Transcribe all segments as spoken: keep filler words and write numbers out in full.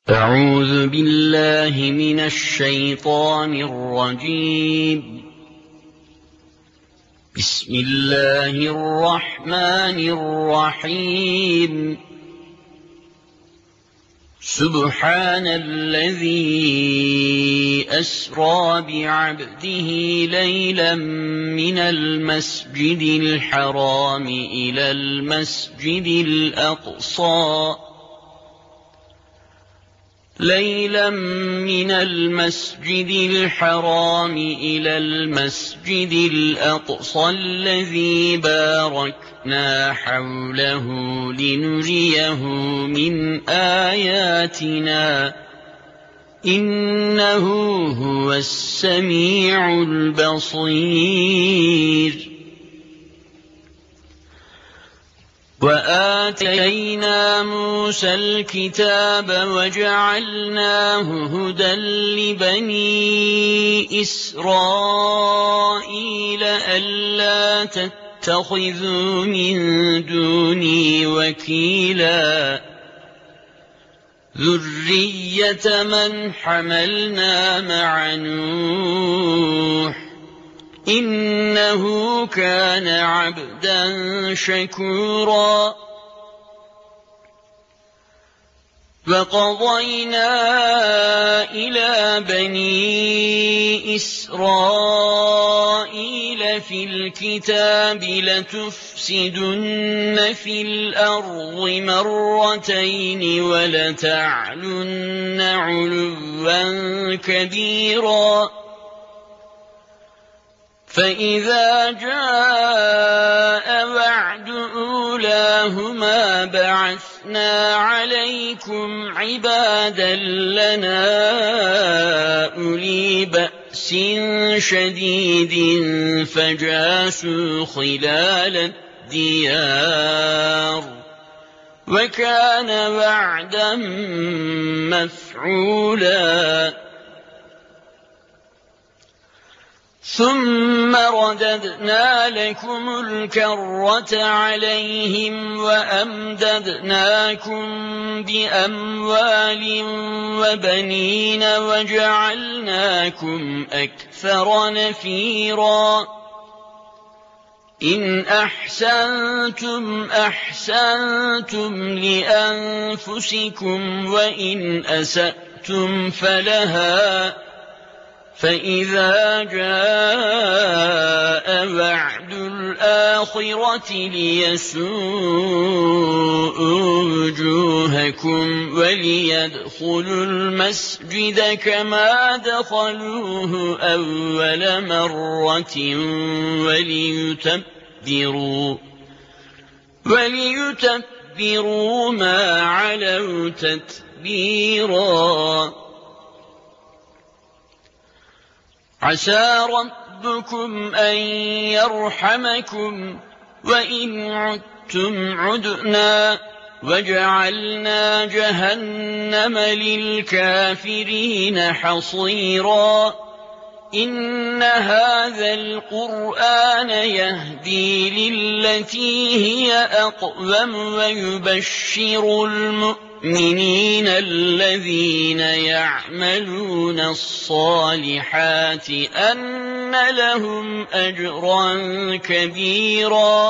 أعوذ بالله من الشيطان الرجيم. بسم الله الرحمن الرحيم. سبحان الذي أسرى بعبده ليلا من المسجد الحرام إلى المسجد الأقصى ليلا من المسجد الحرام إلى المسجد الأقصى الذي باركنا حوله لنريه من آياتنا إنه هو السميع البصير. وآتينا موسى الكتاب وجعلناه هدى لبني إسرائيل ألا تتخذوا من دوني وكيلا ذرية من حملنا مع نوح إنه كان عبدا شكورا. وقضينا إلى بني إسرائيل في الكتاب لتفسدن في الأرض مرتين ولتعلن علوا كبيرا. فإذا جاء وعد أولاهما بعثنا عليكم عبادا لنا أولي بأس شديد فجاسوا خلال الديار وكان وعدا مفعولا. ثم رددنا لكم الكرة عليهم وأمددناكم بأموال وبنين وجعلناكم أكثر نفيرا. إن أحسنتم أحسنتم لأنفسكم وإن أسأتم فلها. فإذا جاء وعد الآخرة ليسوءوا وجوهكم وليدخلوا المسجد كما دخلوه أول مرة وليتبروا, وليتبروا ما علوا تتبيرا. عسى ربكم أن يرحمكم وإن عدتم عدنا وجعلنا جهنم للكافرين حصيرا. إن هذا القرآن يهدي للتي هي أقوم ويبشر المؤمنين الذين يعملون الصالحات أن لهم أجرا كبيرا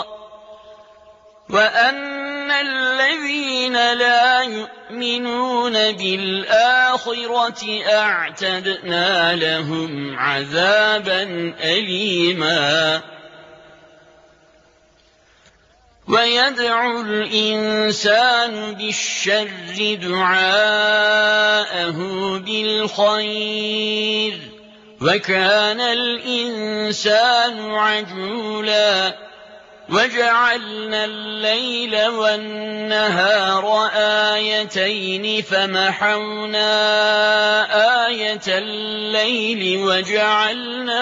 وأن الذين لا يؤمنون بالآخرة أعتدنا لهم عذابا أليما. ويدعو الإنسان بالشر دعاءه بالخير وكان الإنسان عجولا. وجعلنا الليل والنهار آيتين فمحونا آية الليل وجعلنا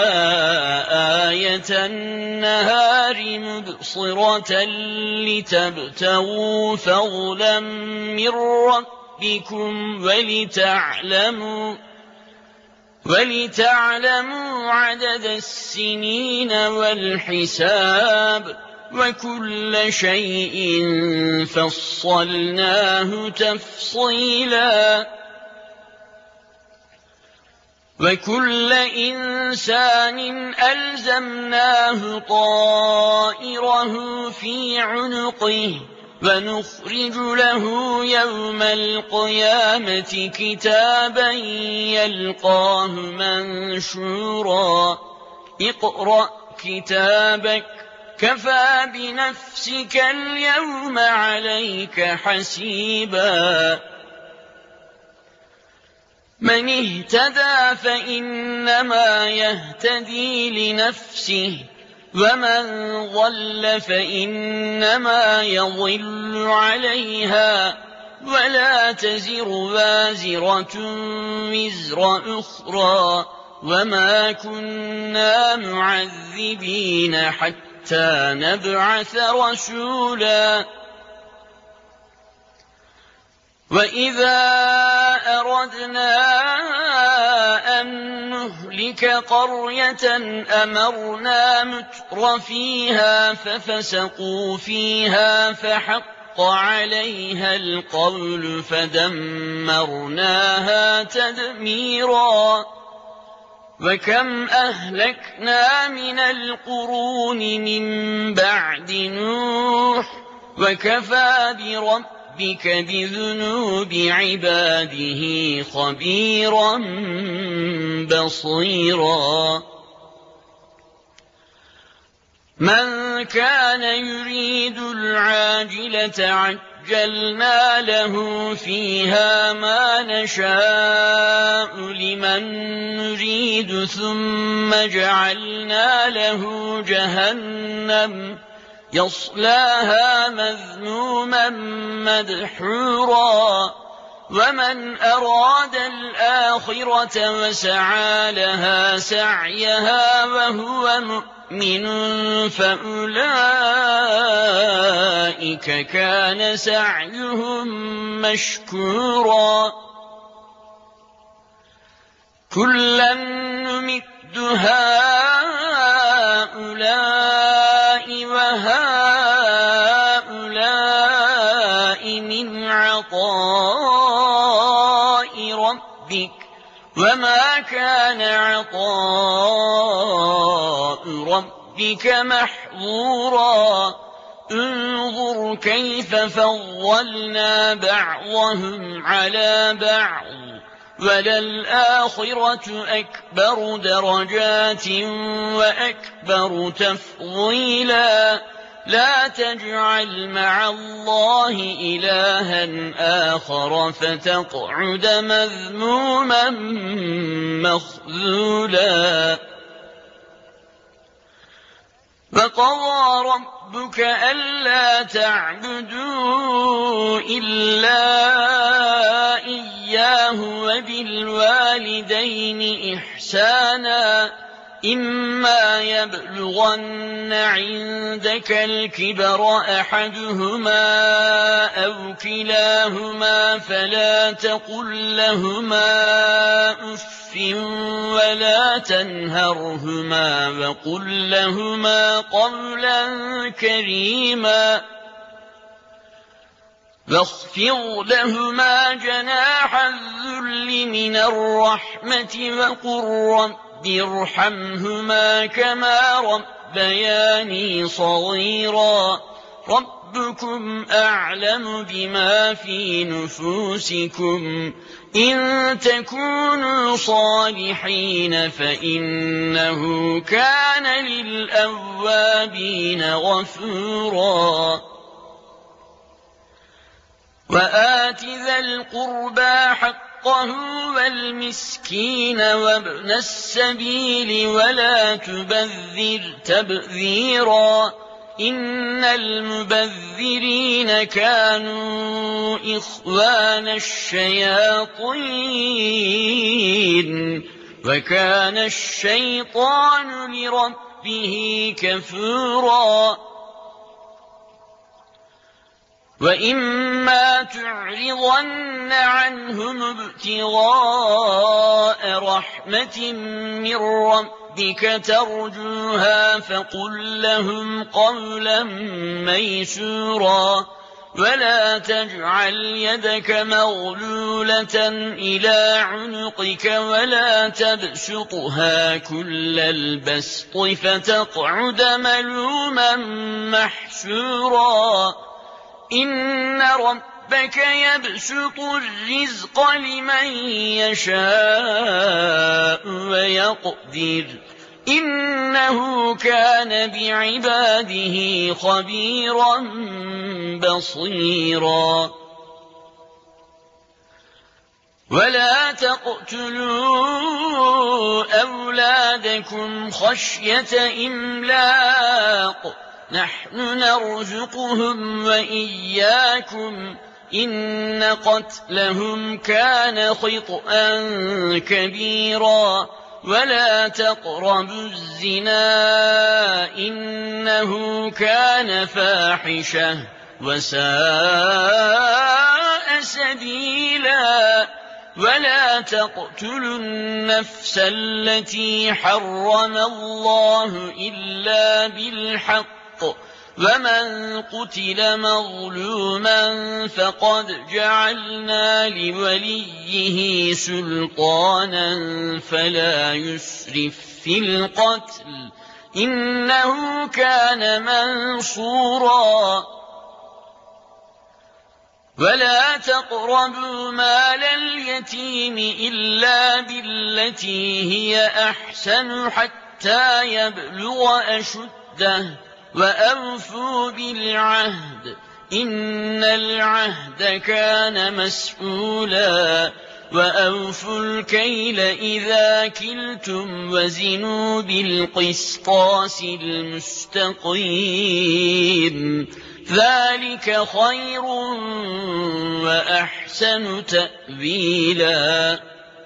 آية النهار مبصرة لتبتغوا فضلا من ربكم ولتعلموا ولتعلموا عدد السنين والحساب وكل شيء فصلناه تفصيلا وكل إنسان ألزمناه طائره في عنقه ونخرج له يوم القيامة كتابا يلقاه منشورا اقرأ كتابك كفى بنفسك اليوم عليك حسيبا من اهتدى فإنما يهتدي لنفسه ومن ضل فإنما يضل عليها ولا تزر وازرة وزر أخرى وما كنا معذبين حتى نبعث رسولا وإذا أردنا أن نهلك قرية أمرنا متر فيها ففسقوا فيها فحق عليها القول فدمرناها تدميرا وكم أهلكنا من القرون من بعد نوح وكفى بربك ربك بذنوب عباده خبيرا بصيرا من كان يريد العاجلة عجلنا له فيها ما نشاء لمن نريد ثم جعلنا له جهنم يصلاها مذموما مدحورا ومن أراد الآخرة وسعى لها سعيها وهو مؤمن فأولئك كان سعيهم مشكورا كلا نمد هؤلاء وهؤلاء من عطاء ربك وما كان عطاء ربك محظورا انظر كيف فضلنا بعضهم على بعض وللآخرة أكبر درجات وأكبر تفضيلا لا تجعل مع الله إلها آخر فتقعد مذموما مخذولا وقضى ربك ألا تعبدوا إلا إياه وبالوالدين إحسانا إما يبلغن عندك الكبر أحدهما أو كلاهما فلا تقل لهما أف ولا تنهرهما وقل لهما قولا كريما واخفض لهما جناح الذل من الرحمة وقل رب ارحمهما كما ربياني صغيرا ربكم أعلم بما في نفوسكم إن تكونوا صالحين فإنه كان للأوابين غفورا وآت ذا القربى حقه والمسكين وابن السبيل ولا تبذر تبذيرا إن المبذرين كانوا إخوان الشياطين وكان الشيطان لربه كفورا وإما تعرضن عنهم ابتغاء رحمة من ربك ربك ترجوها فقل لهم قولا ميسورا ولا تجعل يدك مغلولة إلى عنقك ولا تبسطها كل البسط فتقعد ملوما محسورا إن ربك يبسط الرزق لمن يشاء ويقدر إنه كان بعباده خبيرا بصيرا ولا تقتلوا أولادكم خشية إملاق نحن نرزقهم وإياكم إن قتلهم كان خطأ كبيرا ولا تقربوا الزنا إنه كان فاحشة وساء سبيلا ولا تقتلوا النفس التي حرم الله إلا بالحق ومن قتل مظلوما فقد جعلنا لوليه سلطانا فلا يسرف في القتل إنه كان منصورا ولا تقربوا مال اليتيم إلا بالتي هي أحسن حتى يبلغ أشده وأوفوا بالعهد إن العهد كان مسؤولا وأوفوا الكيل إذا كلتم وزنوا بالقسطاس المستقيم ذلك خير وأحسن تأويلا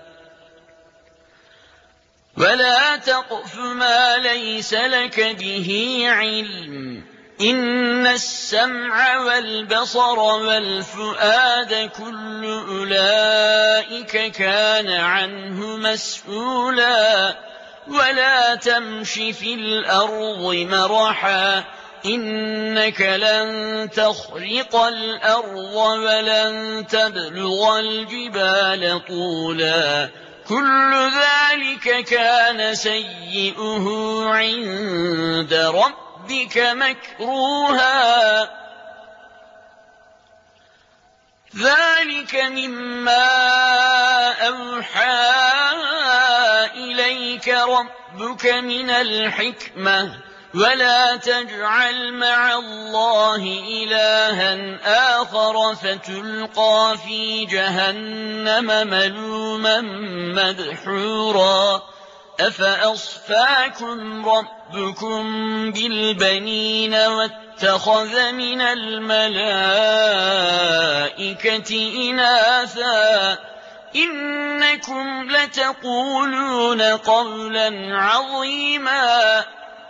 ولا تقف ما ليس لك به علم إن السمع والبصر والفؤاد كل أولئك كان عنه مسؤولا ولا تمش في الأرض مرحا إنك لن تخرق الأرض ولن تبلغ الجبال طولا كل ذلك كان سيئه عند ربك مكروها ذلك مما أوحى إليك ربك من الحكمة ولا تجعل مع الله إلها آخر فتلقى في جهنم ملوما مدحورا أفأصفاكم ربكم بالبنين واتخذ من الملائكة إناثا إنكم لتقولون قولا عظيما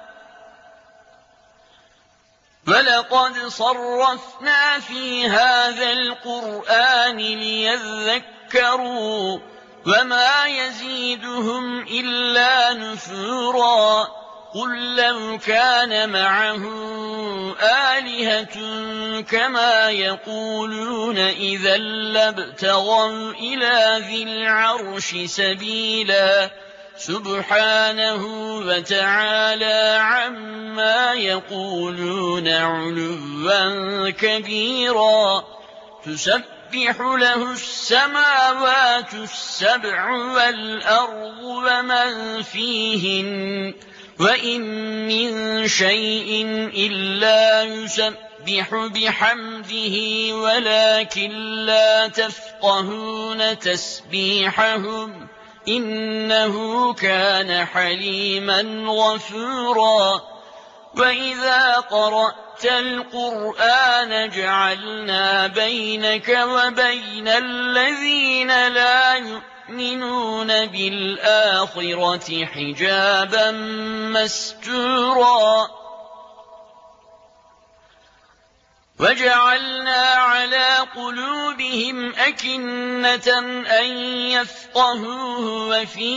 ولقد صرفنا في هذا القرآن ليذكروا وما يزيدهم إلا نفورا قل لو كان معه آلهة كما يقولون إذا لابتغوا إلى ذي العرش سبيلا سبحانه وتعالى عما يقولون علوا كبيرا تسبح له السماوات السبع والأرض ومن فيهن وإن من شيء إلا يسبح بحمده ولكن لا تفقهون تسبيحهم إنه كان حليما غفورا وإذا قرأت القرآن جعلنا بينك وبين الذين لا يؤمنون بالآخرة حجابا مستورا وَجَعَلْنَا عَلَى قُلُوبِهِمْ أَكِنَّةً أَن يَفْقَهُوهُ وَفِي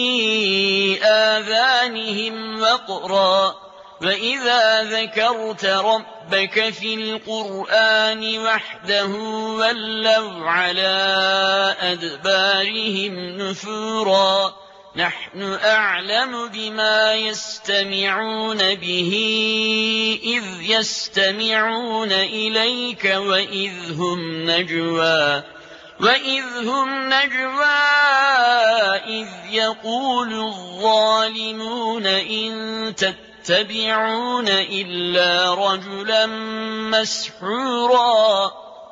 آذَانِهِمْ وَقْرًا وَإِذَا ذَكَرْتَ رَبَّكَ فِي الْقُرْآنِ وَحْدَهُ وَلَّوْا عَلَى أَدْبَارِهِمْ نُفُورًا نَحْنُ أَعْلَمُ بِمَا يَسْتَمِعُونَ بِهِ إِذْ يَسْتَمِعُونَ إِلَيْكَ وَإِذْ هُمْ نَجْوَىٰ وَإِذْ هُمْ نَجْوَىٰ إِذْ يَقُولُ الظَّالِمُونَ إِن تَتَّبِعُونَ إِلَّا رَجُلًا مَّسْحُورًا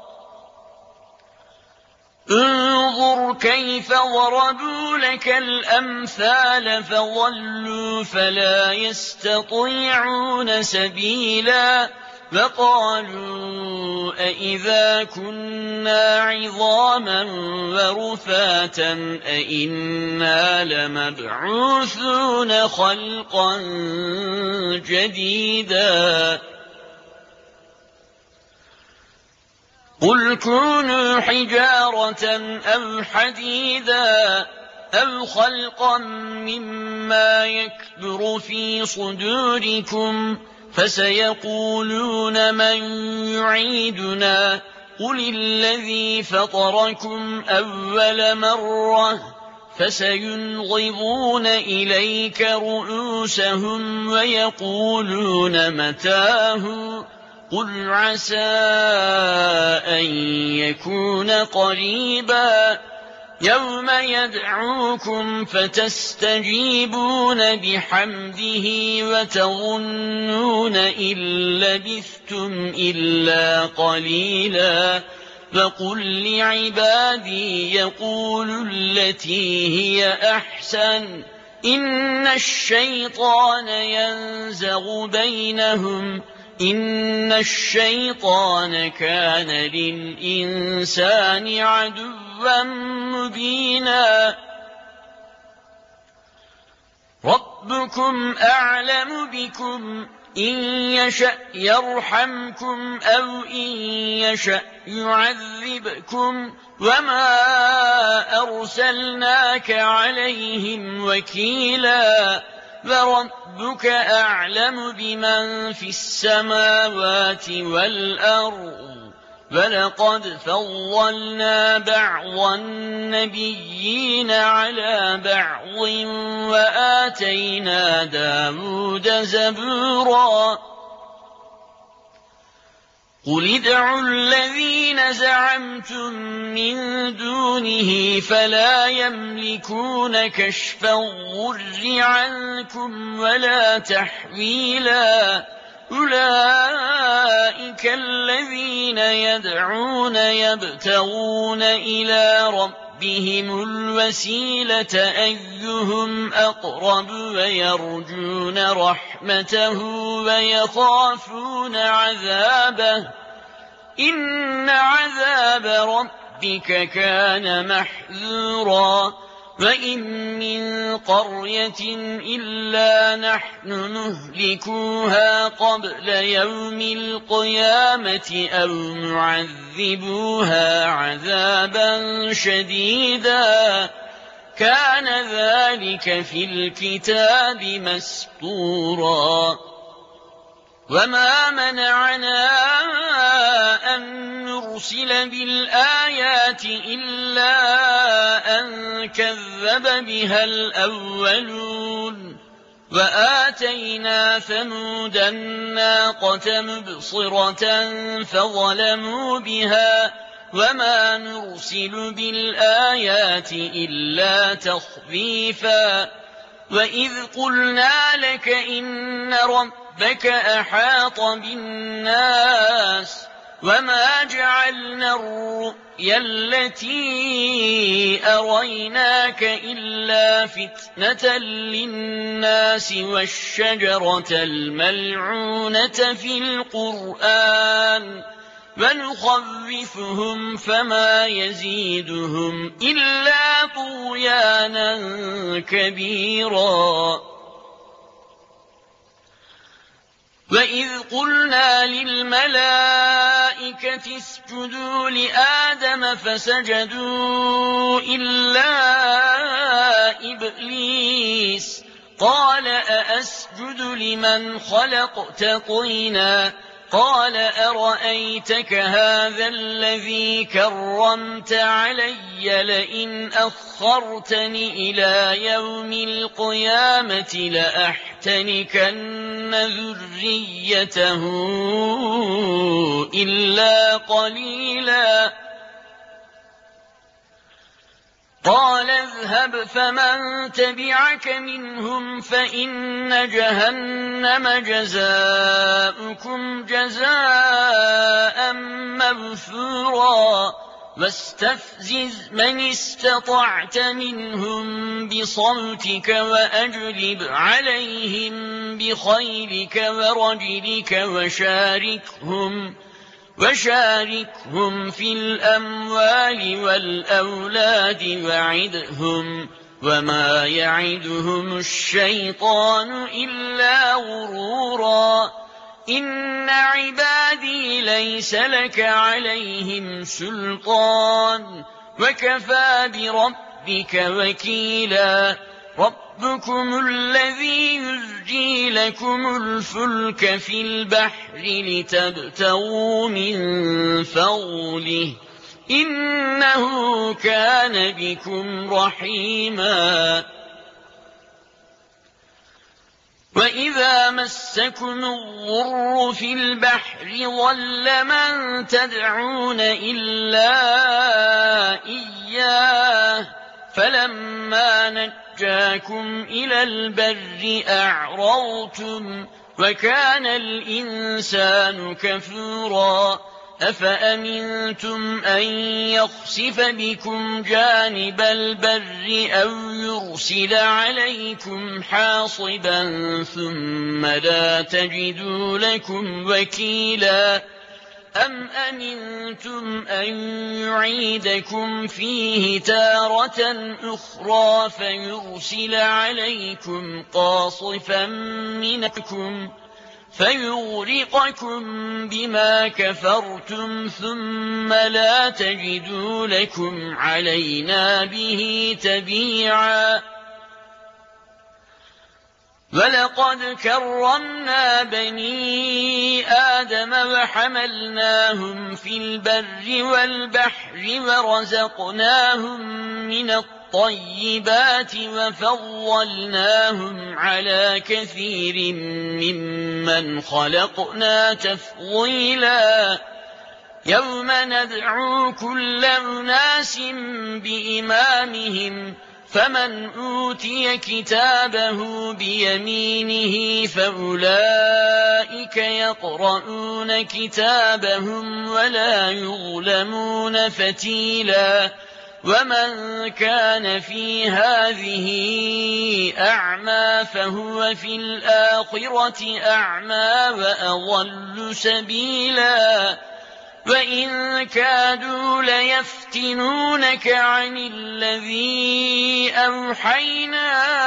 انظُرْ كَيْفَ ضَرَبُوا لَكَ الْأَمْثَالَ فَضَلُّوا فَلَا يَسْتَطِيعُونَ سَبِيلًا وَقَالُوا أَإِذَا كُنَّا عِظَامًا وَرُفَاتًا أَإِنَّا لَمَبْعُوثُونَ خَلْقًا جَدِيدًا قُلْ كُونُوا حِجَارَةً أَوْ حَدِيدًا أَوْ خَلْقًا مِّمَّا يَكْبُرُ فِي صُدُورِكُمْ فَسَيَقُولُونَ مَن يُعِيدُنَا قُلِ الَّذِي فَطَرَكُمْ أَوَّلَ مَرَّةٍ فَسَيُنْغِضُونَ إِلَيْكَ رُءُوسَهُمْ وَيَقُولُونَ مَتَىٰ هُوَ قُلْ عَسَىٰ أَن يَكُونَ قَرِيبًا يَوْمَ يَدْعُوكُمْ فَتَسْتَجِيبُونَ بِحَمْدِهِ وَتَظُنُّونَ إِن لَّبِثْتُمْ إِلَّا قَلِيلًا وَقُل لِّعِبَادِي يَقُولُوا الَّتِي هِيَ أَحْسَنُ إِنَّ الشَّيْطَانَ يَنزَغُ بَيْنَهُمْ إِنَّ الشَّيْطَانَ كَانَ لِلْإِنسَانِ عَدُوًّا مُّبِينًا رَبُّكُمْ أَعْلَمُ بِكُمْ إِن يَشَأْ يَرْحَمْكُمْ أَوْ إِن يَشَأْ يُعَذِّبْكُمْ وَمَا أَرْسَلْنَاكَ عَلَيْهِمْ وَكِيلًا وَرَبُّكَ أَعْلَمُ بِمَن فِي السَّمَاوَاتِ وَالْأَرْضِ وَلَقَدْ فَضَّلْنَا بَعْضَ النَّبِيِّينَ عَلَىٰ بَعْضٍ وَآتَيْنَا دَاوُودَ زَبُورًا قُلِ ادْعُوا الَّذِينَ زَعَمْتُم مِّن دُونِهِ فَلَا يَمْلِكُونَ كَشْفَ الضُّرِّ عَنكُمْ وَلَا تَحْوِيلًا أُولَٰئِكَ الَّذِينَ يَدْعُونَ يَبْتَغُونَ إِلَىٰ رَبِّهِمُ الْوَسِيلَةَ أَيُّهُمْ أَقْرَبُ وَيَرْجُونَ رَحْمَتَهُ وَيَخَافُونَ عَذَابَهُ إِنَّ عَذَابَ رَبِّكَ كَانَ مَحْذُورًا وَإِن مِّن قَرْيَةٍ إِلَّا نَحْنُ مُهْلِكُوهَا قَبْلَ يَوْمِ الْقِيَامَةِ أَوْ مُعَذِّبُوهَا عَذَابًا شَدِيدًا كَانَ ذَلِكَ فِي الْكِتَابِ مَسْطُورًا وَمَا مَنَعَنَا أَن نُّرْسِلَ بِالْآيَاتِ إِلَّا أَن كَذَّبَ بِهَا الْأَوَّلُونَ وَآتَيْنَا ثَمُودَ النَّاقَةَ مُبْصِرَةً فَظَلَمُوا بِهَا وَمَا نُرْسِلُ بِالْآيَاتِ إِلَّا تَخْوِيفًا وَإِذْ قُلْنَا لَكَ إِنَّ رَبَّكَ أَحَاطَ بِالنَّاسِ وَمَا جَعَلْنَا الرُّؤْيَا الَّتِي أَرَيْنَاكَ إِلَّا فِتْنَةً لِّلنَّاسِ وَالشَّجَرَةَ الْمَلْعُونَةَ فِي الْقُرْآنِ وَنُخَوِّفُهُمْ فَمَا يَزِيدُهُمْ إِلَّا طُغْيَانًا كَبِيرًا وَإِذْ قُلْنَا لِلْمَلَائِكَةِ الْمَلَائِكَةِ اسْجُدُوا لِآدَمَ فَسَجَدُوا إِلَّا إِبْلِيسَ قَالَ أَأَسْجُدُ لِمَنْ خَلَقْتَ طِينًا قَالَ أَرَأَيْتَكَ هَذَا الَّذِي كَرَّمْتَ عَلَيَّ لَئِنْ أَخَّرْتَنِ إِلَى يَوْمِ الْقِيَامَةِ لَأَحْتَنِكَنَّ ذُرِّيَّتَهُ إِلَّا قَلِيلًا قَالَ اذْهَبْ فَمَن تَبِعَكَ مِنْهُمْ فَإِنَّ جَهَنَّمَ جَزَاؤُكُمْ جَزَاءً مَّوْفُورًا وَاسْتَفْزِزْ مَنِ اسْتَطَعْتَ مِنْهُم بِصَوْتِكَ وَأَجْلِبْ عَلَيْهِم بِخَيْلِكَ وَرَجِلِكَ وَشَارِكْهُمْ وشاركهم في الأموال والأولاد وعدهم وما يعدهم الشيطان إلا غرورا إن عبادي ليس لك عليهم سلطان وكفى بربك وكيلا ربكم الذي يزجي لكم الفلك في البحر لتبتغوا من فضله إنه كان بكم رحيما وإذا مسكم الضر في البحر ضل من تدعون إلا إياه فلما نجاكم إلى البر أعرضتم وكان الإنسان كفورا أفأمنتم أن يخسف بكم جانب البر أو يرسل عليكم حاصبا ثم لا تجدوا لكم وكيلا أم أمنتم أن يعيدكم فيه تارة أخرى فيرسل عليكم قاصفا منكم فيغرقكم بما كفرتم ثم لا تجدوا لكم علينا به تبيعا ولقد كرمنا بني آدم وحملناهم في البر والبحر ورزقناهم من الطيبات وفضلناهم على كثير ممن خلقنا تفضيلا يوم ندعو كل أناس بإمامهم فمن أوتي كتابه بيمينه فأولئك يقرؤون كتابهم ولا يظلمون فتيلا ومن كان في هذه أعمى فهو في الآخرة أعمى وأضل سبيلا وإن كادوا ليفتنونك عن الذي أوحينا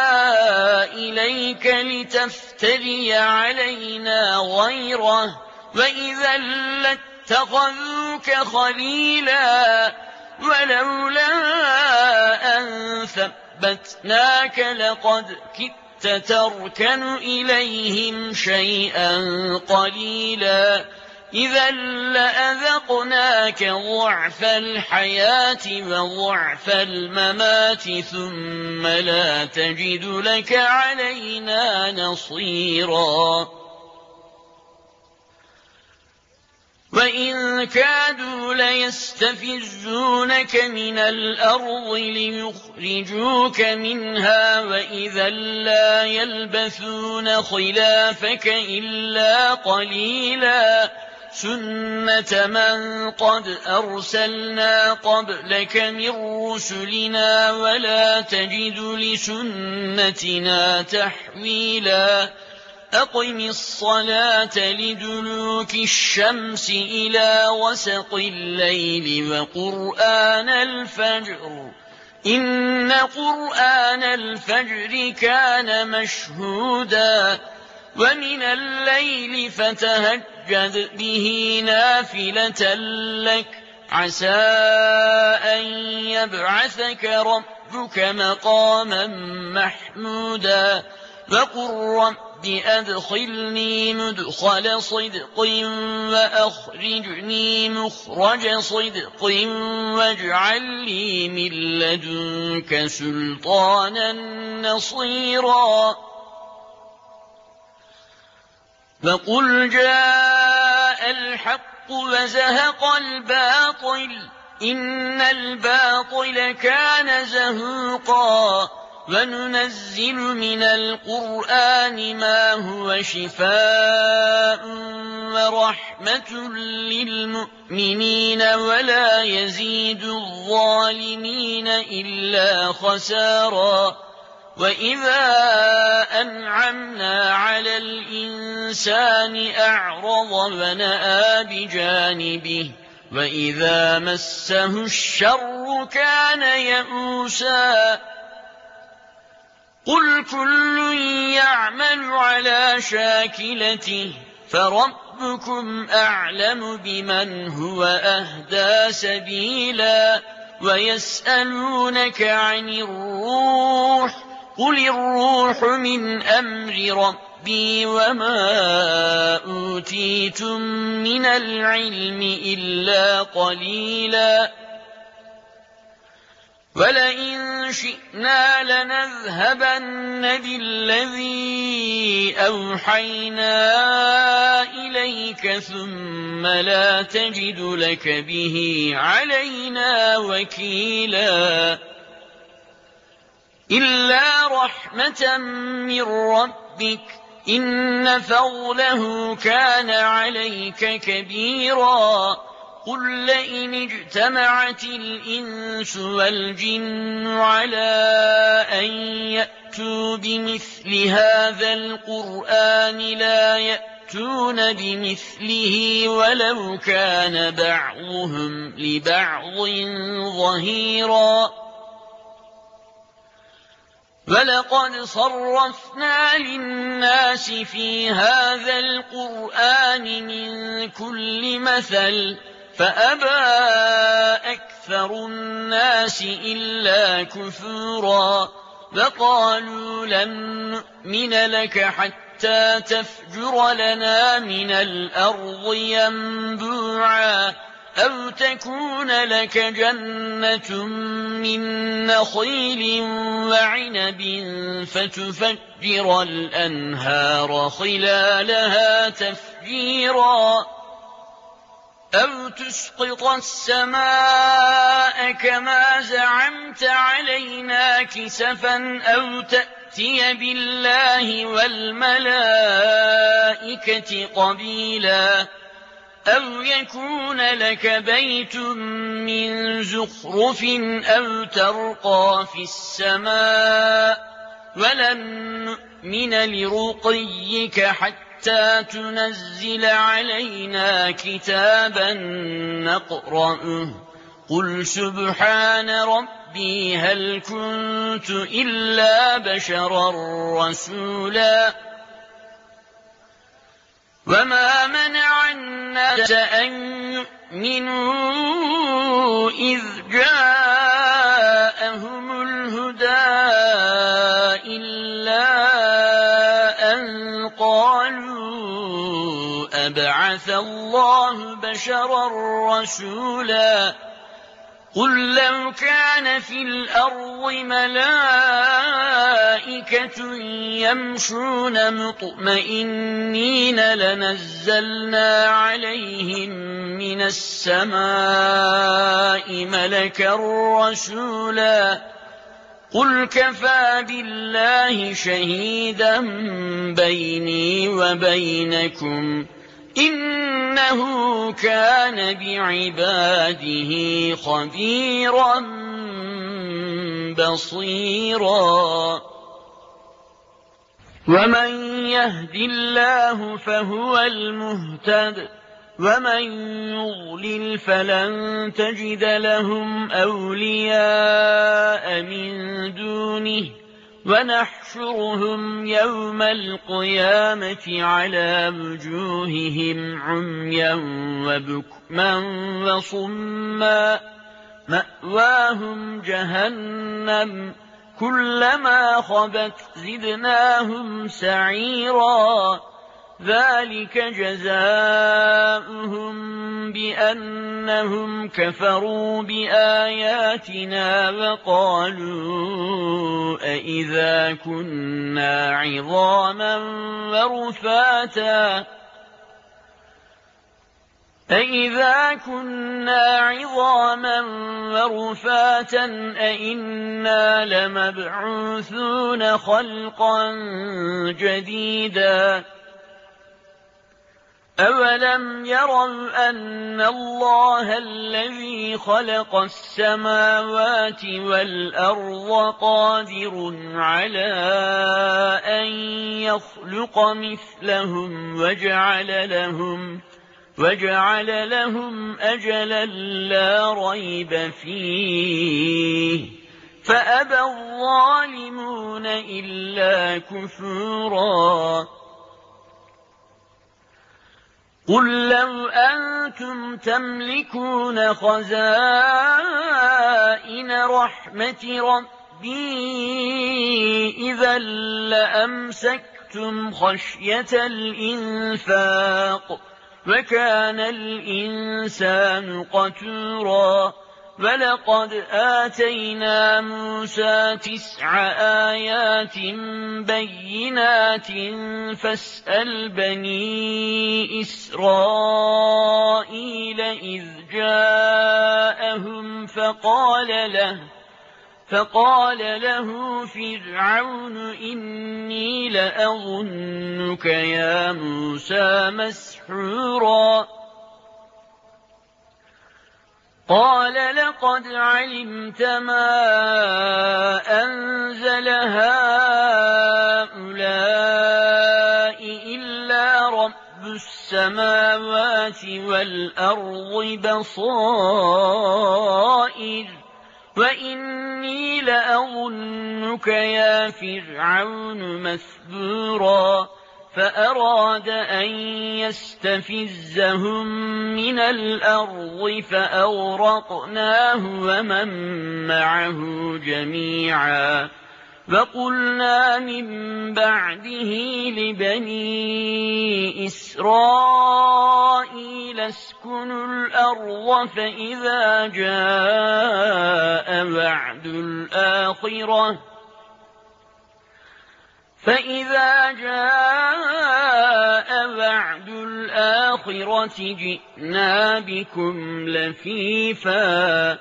إليك لتفتري علينا غيره وإذا لاتخذوك خليلا ولولا أن ثبتناك لقد كدت تركن إليهم شيئا قليلا إذا لأذقناك ضعف الحياة وضعف الممات ثم لا تجد لك علينا نصيرا وإن كادوا ليستفزونك من الأرض ليخرجوك منها وإذا لا يلبثون خلافك إلا قليلا سنة من قد أرسلنا قبلك من رسلنا ولا تجد لسنتنا تحويلا أقم الصلاة لدلوك الشمس إلى وسط الليل وقرآن الفجر إن قرآن الفجر كان مشهودا ومن الليل فتهجد فتهجد به نافلة لك عسى أن يبعثك ربك مقاما محمودا وقل رب أدخلني مدخل صدق وأخرجني مخرج صدق واجعل لي من لدنك سلطانا نصيرا وقل جاء الحق وزهق الباطل إن الباطل كان زهوقا وننزل من القرآن ما هو شفاء ورحمة للمؤمنين ولا يزيد الظالمين إلا خسارا وإذا أنعمنا على الإنسان أعرض ونأى بجانبه وإذا مسه الشر كان يئوسا قل كل يعمل على شاكلته فربكم أعلم بمن هو أهدى سبيلا ويسألونك عن الروح قل الروح من أمر ربي وما أوتيتم من العلم إلا قليلا ولئن شئنا لنذهبن بالذي أوحينا إليك ثم لا تجد لك به علينا وكيلا إلا رحمة من ربك إن فضله كان عليك كبيرا قل لئن اجتمعت الإنس والجن على أن يأتوا بمثل هذا القرآن لا يأتون بمثله ولو كان بعضهم لبعض ظهيرا ولقد صرفنا للناس في هذا القرآن من كل مثل فأبى أكثر الناس إلا كفورا وقالوا لن نؤمن لك حتى تفجر لنا من الأرض ينبوعا أو تكون لك جنة من نخيل وعنب فتفجر الأنهار خلالها تفجيرا أو تسقط السماء كما زعمت علينا كسفا أو تأتي بالله والملائكة قبيلا أو يكون لك بيت من زخرف أو ترقى في السماء ولن نؤمن لرقيك حتى تنزل علينا كتابا نقرأه قل سبحان ربي هل كنت إلا بشرا رسولا وما منع الناس أن يؤمنوا إذ جاءهم الهدى إلا أن قالوا أبعث الله بشرا رسولا قل لو كان في الأرض ملائكة يمشون مطمئنين لنزلنا عليهم من السماء ملكا رسولا قل كفى بالله شهيدا بيني وبينكم إنه كان بعباده خبيرا بصيرا ومن يهد الله فهو المهتد ومن يضلل فلن تجد لهم أولياء من دونه ونحشرهم يوم القيامة على وجوههم عميا وبكما وصما مأواهم جهنم كلما خبت زدناهم سعيرا ذلك جزاؤهم بأنهم كفروا بآياتنا وقالوا أإذا كنا عظاما ورفاتا أإذا كنا عظاما ورفاتا أإنا لمبعوثون خلقا جديدا أولم يروا أن الله الذي خلق السماوات والأرض قادر على أن يخلق مثلهم وجعل لهم وجعل لهم أجلا لا ريب فيه فأبى الظالمون إلا كفورا قل لو أنتم تملكون خزائن رحمة ربي إذا لأمسكتم خشية الإنفاق وكان الإنسان قتورا ولقد آتينا موسى تسع آيات بينات فاسأل بني إسرائيل إذ جاءهم فقال له فقال له فرعون إني لأظنك يا موسى مسحورا قال لقد علمت ما أنزل هؤلاء إلا رب السماوات والأرض بصائر وإني لأظنك يا فرعون مثبورا فأراد أن يستفزهم من الأرض فأغرقناه ومن معه جميعا وقلنا من بعده لبني إسرائيل اسكنوا الأرض فإذا جاء وعد الآخرة فإذا جاء وعد الآخرة جئنا بكم لفيفا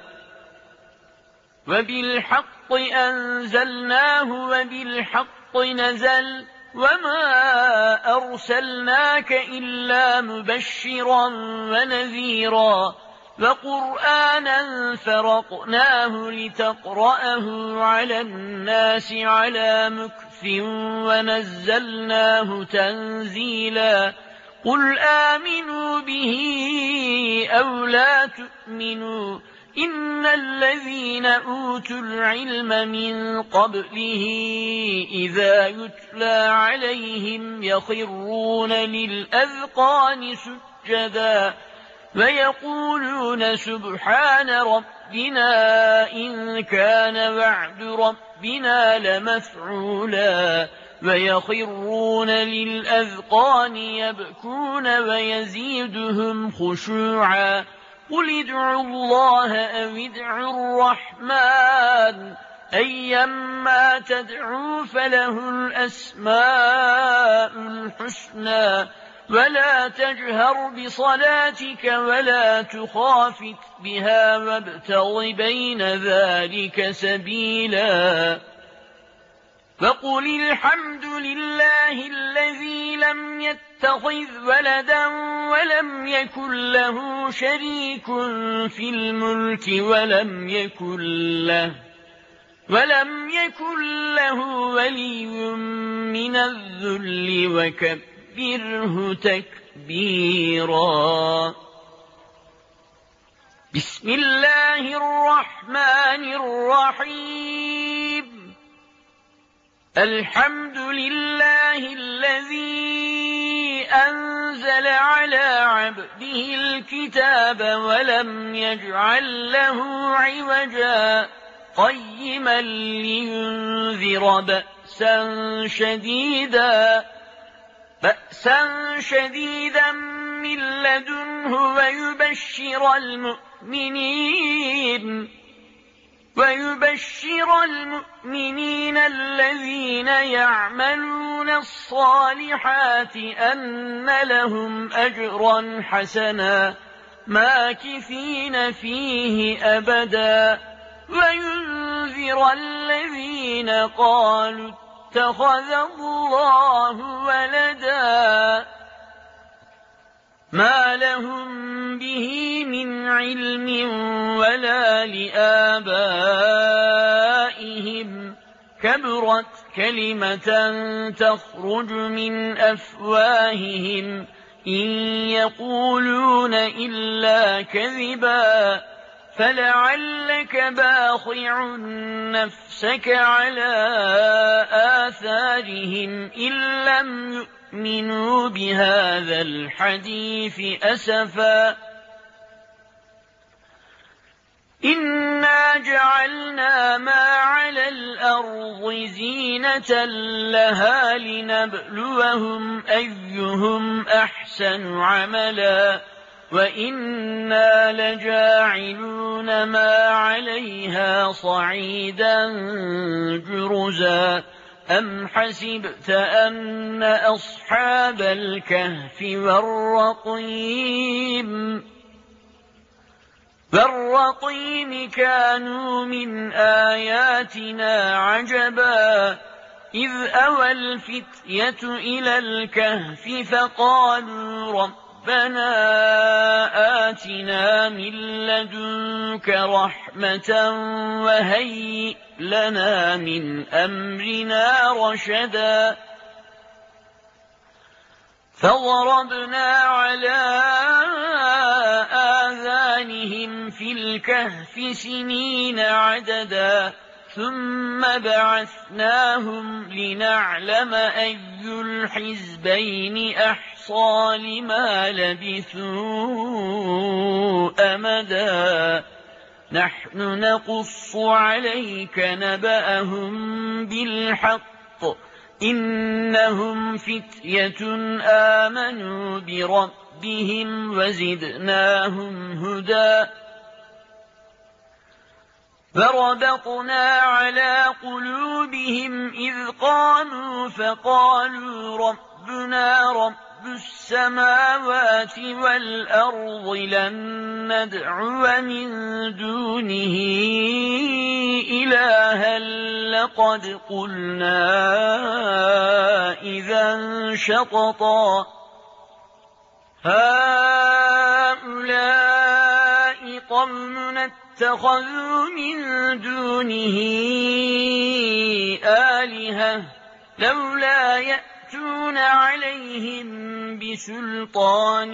وبالحق أنزلناه وبالحق نزل وما أرسلناك إلا مبشرا ونذيرا وقرآنا فرقناه لتقرأه على الناس على مكث ونزلناه تنزيلا قل آمنوا به أو لا تؤمنوا إن الذين أوتوا العلم من قبله إذا يتلى عليهم يخرون للأذقان سجدا ويقولون سبحان ربنا إن كان وعد ربنا لمفعولا ويخرون للأذقان يبكون ويزيدهم خشوعا قل ادعوا الله أو ادعوا الرحمن أيما تدعوا فله الأسماء الحسنى ولا تجهر بصلاتك ولا تخافت بها وابتغ بين ذلك سبيلا فقل الحمد لله الذي لم يتخذ ولدا ولم يكن له شريك في الملك ولم يكن له ولم يكن له ولي من الذل وكبره تكبيرا بسم الله الرحمن الرحيم الحمد لله الذي أنزل على عبده الكتاب ولم يجعل له عوجا قيما لينذر بأسا شديدا بأسا شديدا من لدنه ويبشر المؤمنين ويبشر المؤمنين الذين يعملون الصالحات أن لهم أجرا حسنا ماكثين فيه أبدا وينذر الذين قالوا اتخذ الله ولدا ما لهم به من علم ولا لآبائهم كبرت كلمة تخرج من أفواههم إن يقولون إلا كذبا فلعلك باخع نفسك على آثارهم إن لم يؤمنوا بهذا الحديث أسفا إنا جعلنا ما على الأرض زينة لها لنبلوهم أيهم أحسن عملا وإنا لجاعلون ما عليها صعيدا جرزا أم حسبت أن أصحاب الكهف والرقيم والرقيم كانوا من آياتنا عجبا إذ أوى الفتية إلى الكهف فقالوا ربنا آتنا من لدنك رحمة وهيئ لنا من أمرنا رشدا فضربنا على آذانهم في الكهف سنين عددا ثم بعثناهم لنعلم أي الحزبين أحصى لما لبثوا أمدا نحن نقص عليك نبأهم بالحق إنهم فتية آمنوا بربهم وزدناهم هدى فربطنا على قلوبهم إذ قاموا فقالوا ربنا رب السماوات والأرض لن ندعو من دونه إلها لقد قلنا إذا شططا هؤلاء قوم اتخذوا من دونه آلهة لولا يأتون عليهم بسلطان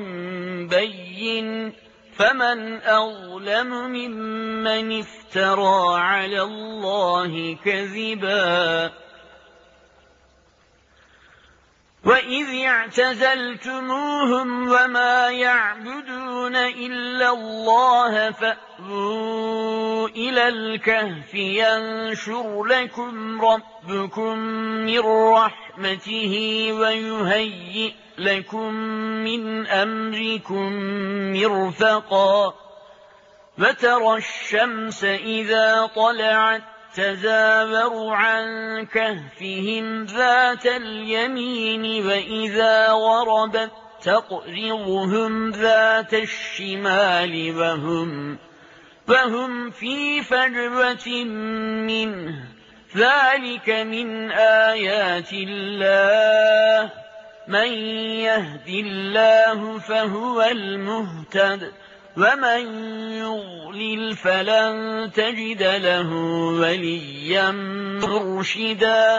بين فمن أظلم ممن افترى على الله كذبا وإذ اعتزلتموهم وما يعبدون إلا الله فأووا إلى الكهف ينشر لكم ربكم من رحمته ويهيئ لكم من أمركم مرفقا وترى الشمس إذا طلعت تزاور عن كهفهم ذات اليمين وإذا غربت تقرضهم ذات الشمال وهم, وهم في فجوة منه ذلك من آيات الله من يهد الله فهو المهتد ومن يضلل فلن تجد له وليا مرشدا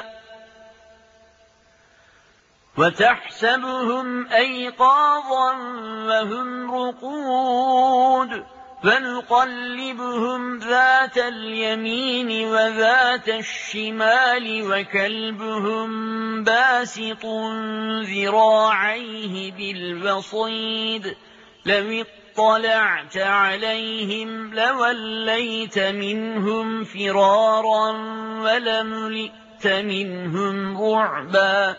وتحسبهم أيقاظا وهم رقود فنقلبهم ذات اليمين وذات الشمال وكلبهم باسط ذراعيه بالوصيد لو اطلعت عليهم لوليت منهم فرارا ولملئت منهم رعبا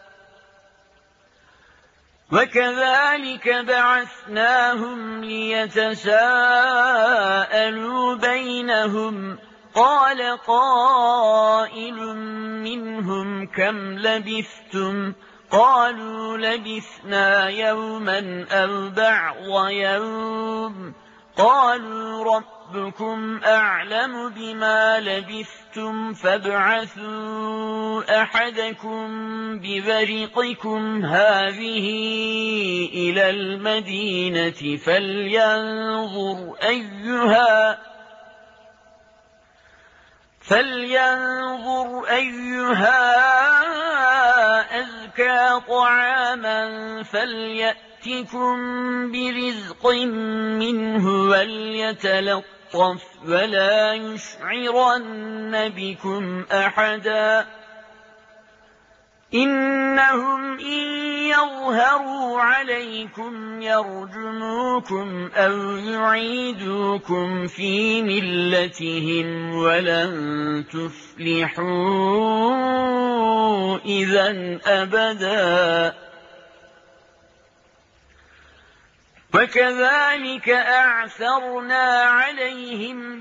وكذلك بعثناهم ليتساءلوا بينهم قال قائل منهم كم لبثتم قالوا لبثنا يوما أو بعض يوم قالوا ربكم أعلم بما لبثتم فابعثوا أحدكم بورقكم هذه إلى المدينة فلينظر أيها فلينظر أيها أزكى طعاما فليأتكم برزق منه وليتلطف ولا يشعرن بكم أحدا إنهم إن يظهروا عليكم يرجموكم أو يعيدوكم في ملتهم ولن تفلحوا إذا أبدا وكذلك أعثرنا عليهم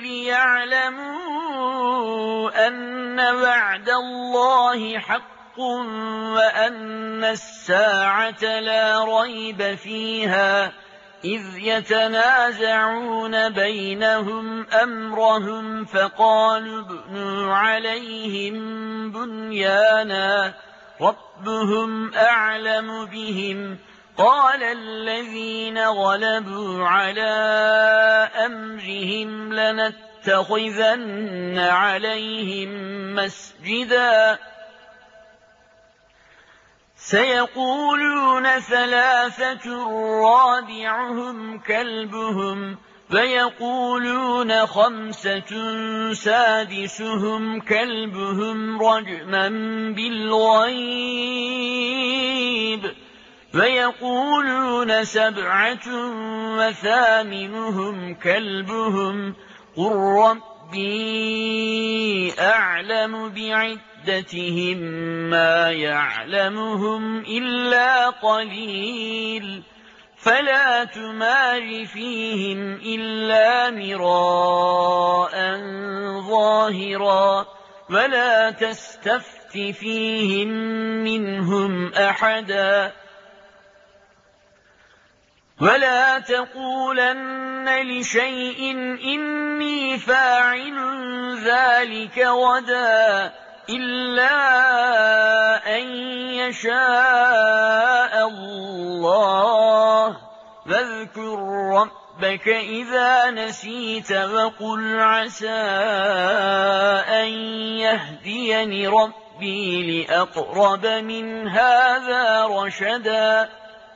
ليعلموا أن وعد الله حق وأن الساعة لا ريب فيها إذ يتنازعون بينهم أمرهم فقالوا ابنوا عليهم بنيانا ربهم أعلم بهم قال الذين غلبوا على أمرهم لنتخذن عليهم مسجدا سيقولون ثلاثة رابعهم كلبهم ويقولون خمسة سادسهم كلبهم رجما بالغيب ويقولون سبعة وثامنهم كلبهم قل ربي أعلم بعدتهم ما يعلمهم إلا قليل فلا تمار فيهم إلا مراء ظاهرا ولا تستفت فيهم منهم أحدا ولا تقولن لشيء إني فاعل ذلك غدا إلا أن يشاء الله واذكر ربك إذا نسيت وقل عسى أن يهديني ربي لأقرب من هذا رشدا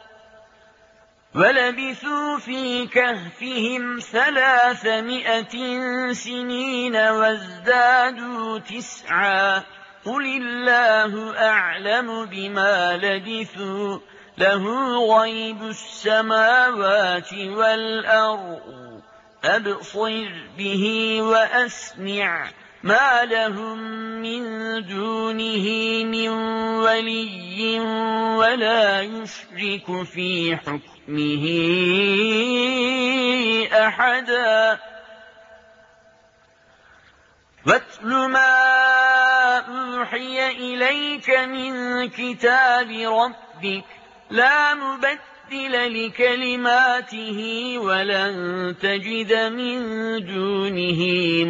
ولبثوا في كهفهم ثلاثمائة سنين وازدادوا تسعا قل الله أعلم بما لبثوا له غيب السماوات والأرض أبصر به وأسمع ما لهم من دونه من ولي ولا يشرك في حكمه أحدا واتل ما أوحي إليك من كتاب ربك لا مبدل لكلماته ولن تجد من دونه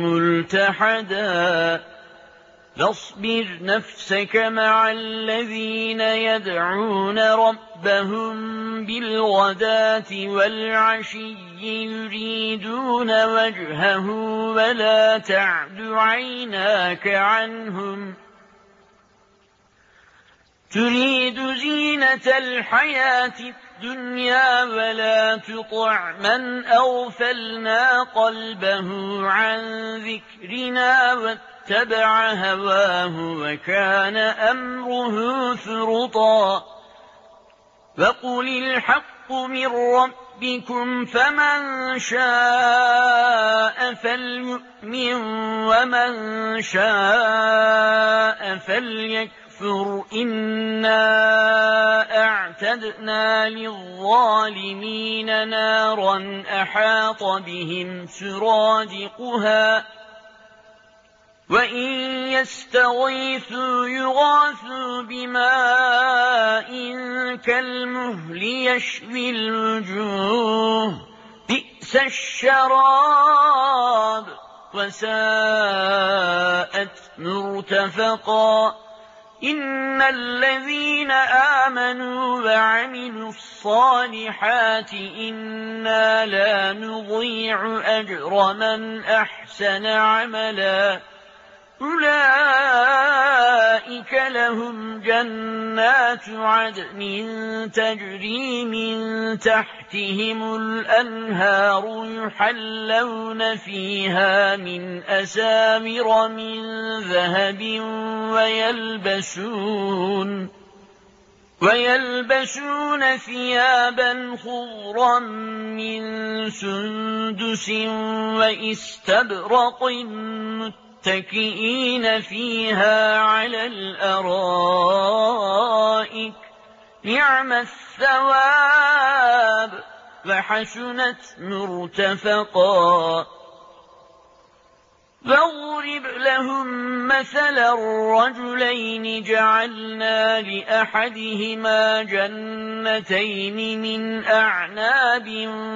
ملتحدا فاصبر نفسك مع الذين يدعون ربهم بالغداة والعشي يريدون وجهه ولا تعد عيناك عنهم تريد زينة الحياة الدنيا ولا تطع من أغفلنا قلبه عن ذكرنا واتبع هواه وكان أمره فرطا وقل الحق من ربكم فمن شاء فليؤمن ومن شاء فليكفر إنا أعتدنا للظالمين نارا أحاط بهم سرادقها وإن يستغيثوا يغاثوا بماء كالمهل يشوي الوجوه بئس الشراب وساءت مرتفقا إن الذين آمنوا وعملوا الصالحات إنا لا نضيع أجر من أحسن عملا أولئك لهم جنات عدن تجري من تحتهم الأنهار يحلون فيها من أسامر من ذهب ويلبسون ويلبسون ثيابا خضرا من سندس وإستبرق متكئين فيها على الأرائك نعم الثواب وحسنت مرتفقا واضرب لهم مثل الرجلين جعلنا لأحدهما جنتين من أعناب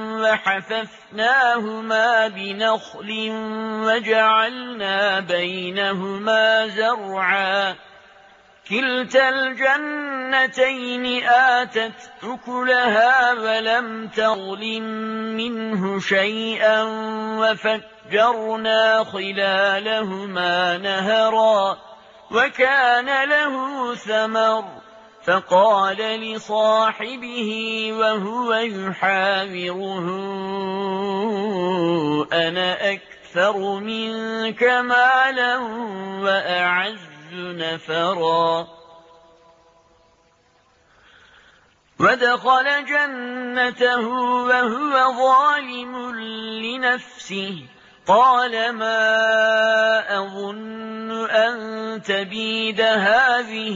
وحففناهما بنخل وجعلنا بينهما زرعا كلتا الجنتين آتت أكلها ولم تظلم منه شيئا وفجرنا خلالهما نهرا وكان له ثمر فقال لصاحبه وهو يحاوره أنا أكثر منك مالا وأعز نفرا ودخل جنته وهو ظالم لنفسه قال ما أظن أن تبيد هذه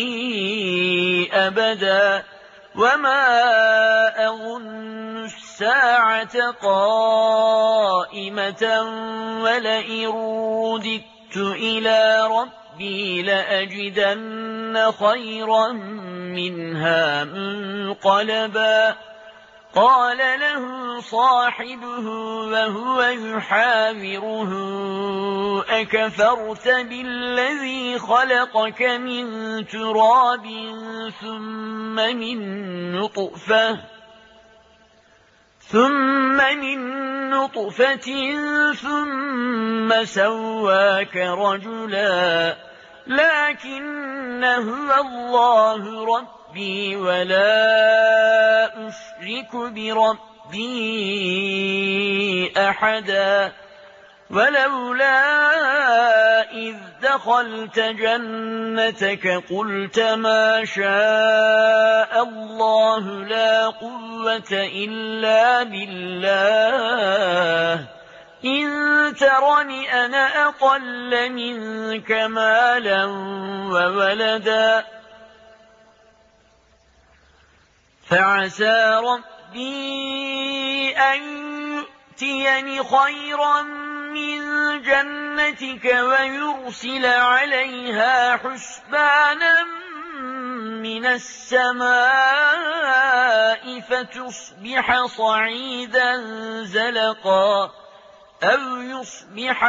أبدا وما أظن الساعة قائمة ولئن رددت إلى ربي لأجدن خيرا منها منقلبا قال له صاحبه وهو يحاوره أكفرت بالذي خلقك من تراب ثم من نطفة ثم من نطفة ثم سواك رجلا لكن هو الله ربي ولا أشرك بربي أحدا ولولا إذ دخلت جنتك قلت ما شاء الله لا قوة إلا بالله إن ترني أنا أقل منك مالا وولدا فعسى ربي أن يؤتيني خيرا من جنتك ويرسل عليها حسبانا من السماء فتصبح صعيدا زلقا أو يصبح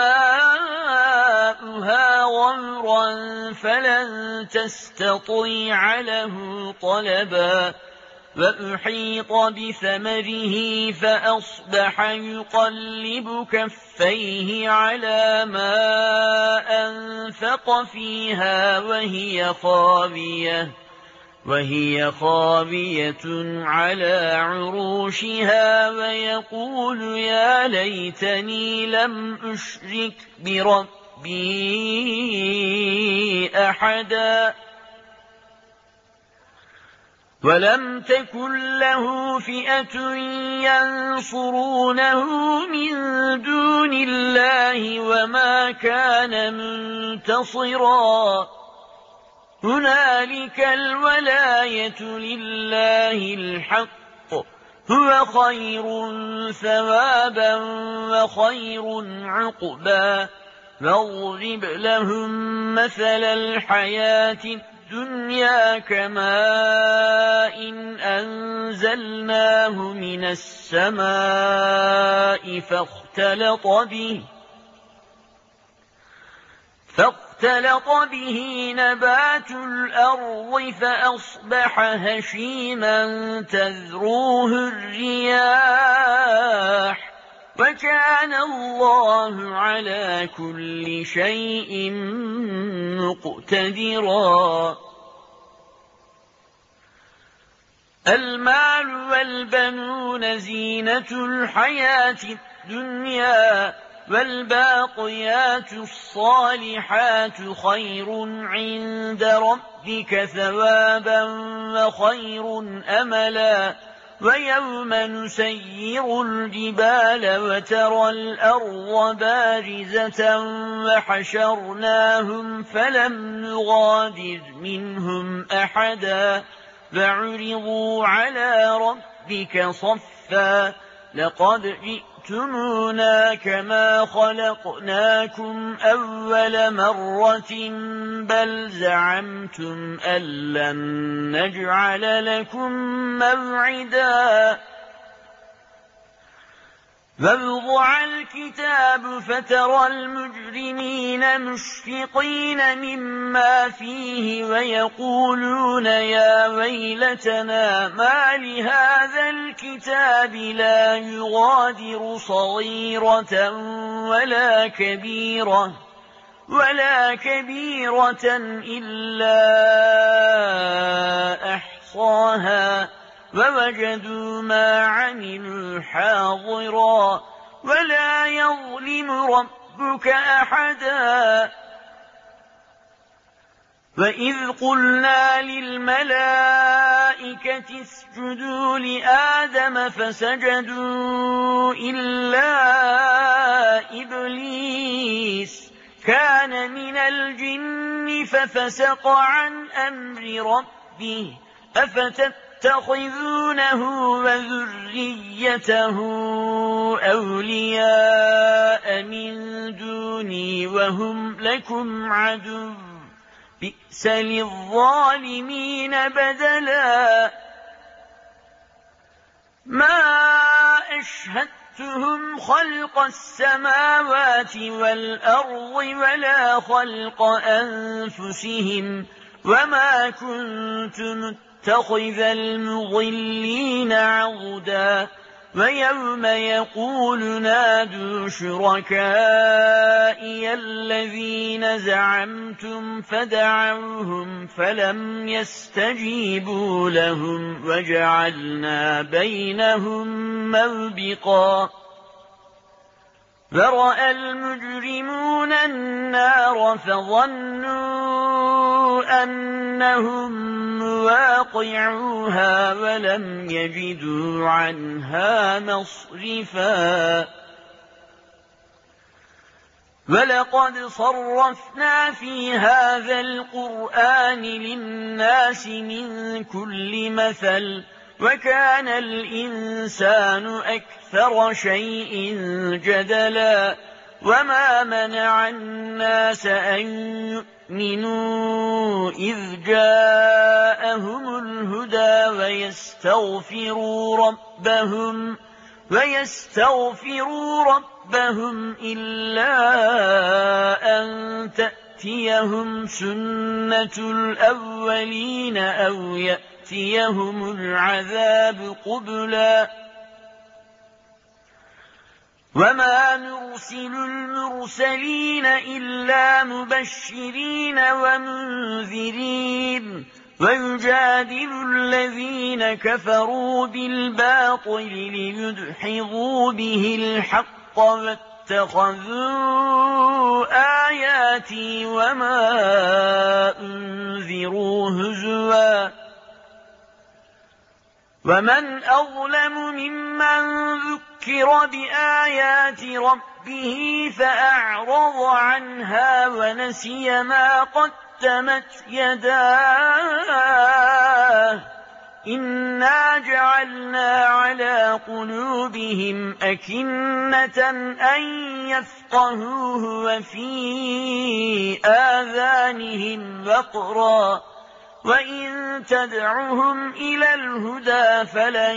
ماؤها غورا فلن تستطيع له طلبا وأحيط بثمره فأصبح يقلب كفيه على ما أنفق فيها وهي خاوية وهي خاوية على عروشها ويقول يا ليتني لم أشرك بربي أحدا ولم تكن له فئة ينصرونه من دون الله وما كان منتصرا هنالك الولاية لله الحق هو خير ثوابا وخير عقبا واضرب لهم مثل الحياة الدنيا كماء إن أنزلناه من السماء فاختلط به فاختلط به نبات الأرض فأصبح هشيما تذروه الرياح وكان الله على كل شيء مقتدرا المال والبنون زينة الحياة الدنيا والباقيات الصالحات خير عند ربك ثوابا وخير أملا ويوم نسير الجبال وترى الأرض بارزة وحشرناهم فلم نغادر منهم أحدا فعرضوا على ربك صفا لقد جئتمونا كما خلقناكم أول مرة بل زعمتم أن لن نجعل لكم موعدا فوضع الكتاب فترى المجرمين مشفقين مما فيه ويقولون يا ويلتنا ما لهذا الكتاب لا يغادر صغيرة ولا كبيرة ولا كبيرة إلا أحصاها ووجدوا ما عملوا حاضرا ولا يظلم ربك أحدا وإذ قلنا للملائكة اسجدوا لآدم فسجدوا إلا إبليس كان من الجن ففسق عن أمر ربه أفتتخذونه وذريته أولياء من دوني وهم لكم عدو بئس للظالمين بدلا ما أشهدتهم خلق السماوات والأرض ولا خلق أنفسهم وما كنت متخذ المضلين عضدا ويوم يقول نادوا شركائي الذين زعمتم فدعوهم فلم يستجيبوا لهم وجعلنا بينهم موبقا فرأى المجرمون النار فظنوا أنهم مواقعوها ولم يجدوا عنها مصرفا ولقد صرفنا في هذا القرآن للناس من كل مثل وكان الإنسان أكثر شيء جدلا وما منع الناس أن يؤمنوا إذ جاءهم الهدى ويستغفروا ربهم ويستغفروا ربهم إلا أن تأتيهم سنة الأولين أو يأتيهم العذاب قبلا وما نرسل المرسلين إلا مبشرين ومنذرين ويجادل الذين كفروا بالباطل ليدحضوا به الحق واتخذوا آياتي وما أنذروا هزوا ومن أظلم ممن ذكر بآيات ربه فأعرض عنها ونسي ما قدمت يداه إنا جعلنا على قلوبهم أكنة أن يفقهوه وفي آذانهم وقرا وإن تدعهم إلى الهدى فلن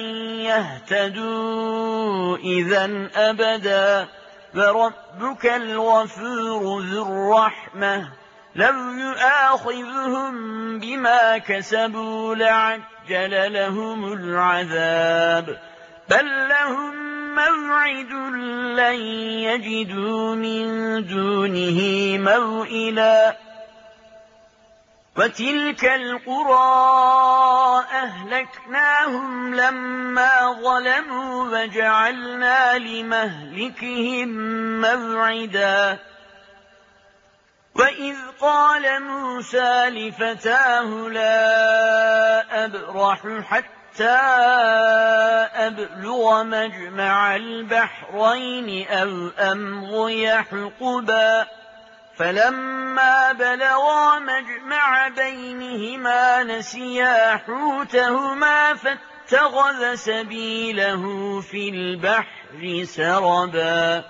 يهتدوا إذا أبدا وربك الغفور ذو الرحمة لو يؤاخذهم بما كسبوا لعجل لهم العذاب بل لهم موعد لن يجدوا من دونه موئلا وتلك القرى أهلكناهم لما ظلموا وجعلنا لمهلكهم موعدا وإذ قال موسى لفتاه لا أبرح حتى أبلغ مجمع البحرين أو أمضي حقبا فلما بلغا مجمع بينهما نسيا حوتهما فاتخذ سبيله في البحر سربا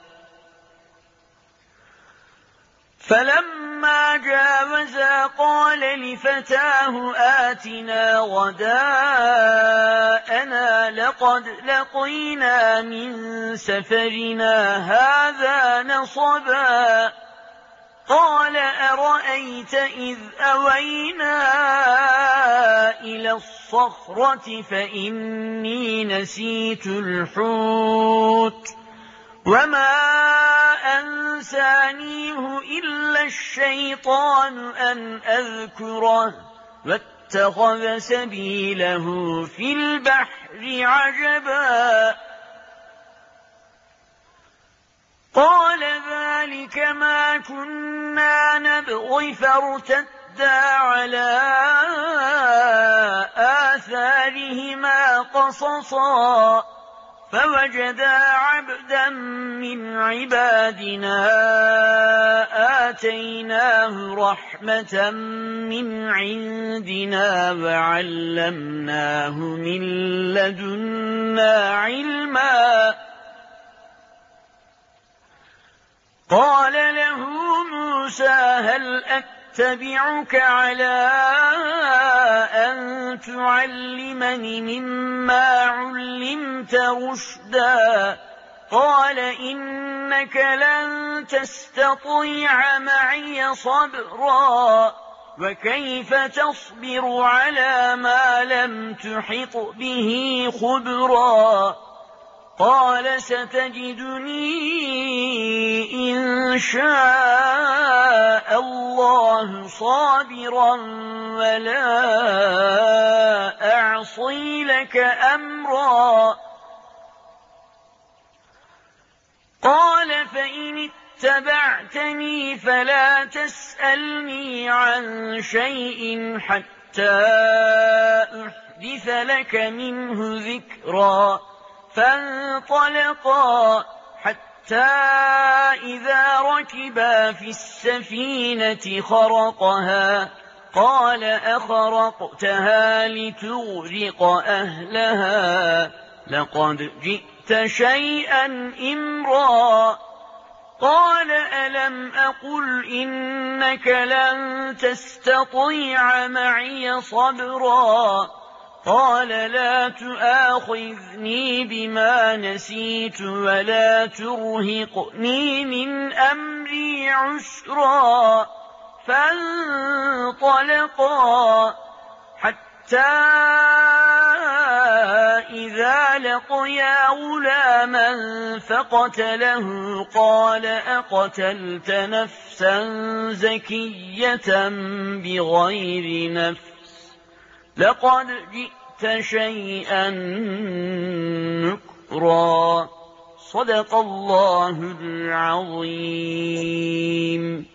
فلما جاوزا قال لفتاه آتنا غداءنا لقد لقينا من سفرنا هذا نصبا قال أرأيت إذ أوينا إلى الصخرة فإني نسيت الحوت وما أنسانيه إلا الشيطان أن أذكره واتخذ سبيله في البحر عجبا قال ذلك ما كنا نبغي فارتدا على آثارهما قصصا فوجدا عبدا من عبادنا آتيناه رحمة من عندنا وعلمناه من لدنا علما قال له موسى هل أتبعك على أن تعلمني مما علمت رشدا قال إنك لن تستطيع معي صبرا وكيف تصبر على ما لم تحط به خبرا قال ستجدني إن شاء الله صابرا ولا أعصي لك أمرا قال فإن اتبعتني فلا تسألني عن شيء حتى أحدث لك منه ذكرا فانطلقا حتى إذا ركبا في السفينة خرقها قال أخرقتها لتغرق أهلها لقد جئت شيئا إمرا قال ألم أقل إنك لن تستطيع معي صبرا قال لا تؤاخذني بما نسيت ولا ترهقني من أمري عسرا فانطلقا حتى إذا لقيا غلاما فقتله قال أقتلت نفسا زكية بغير نفس لقد جئت شيئا نكرا. صدق الله العظيم.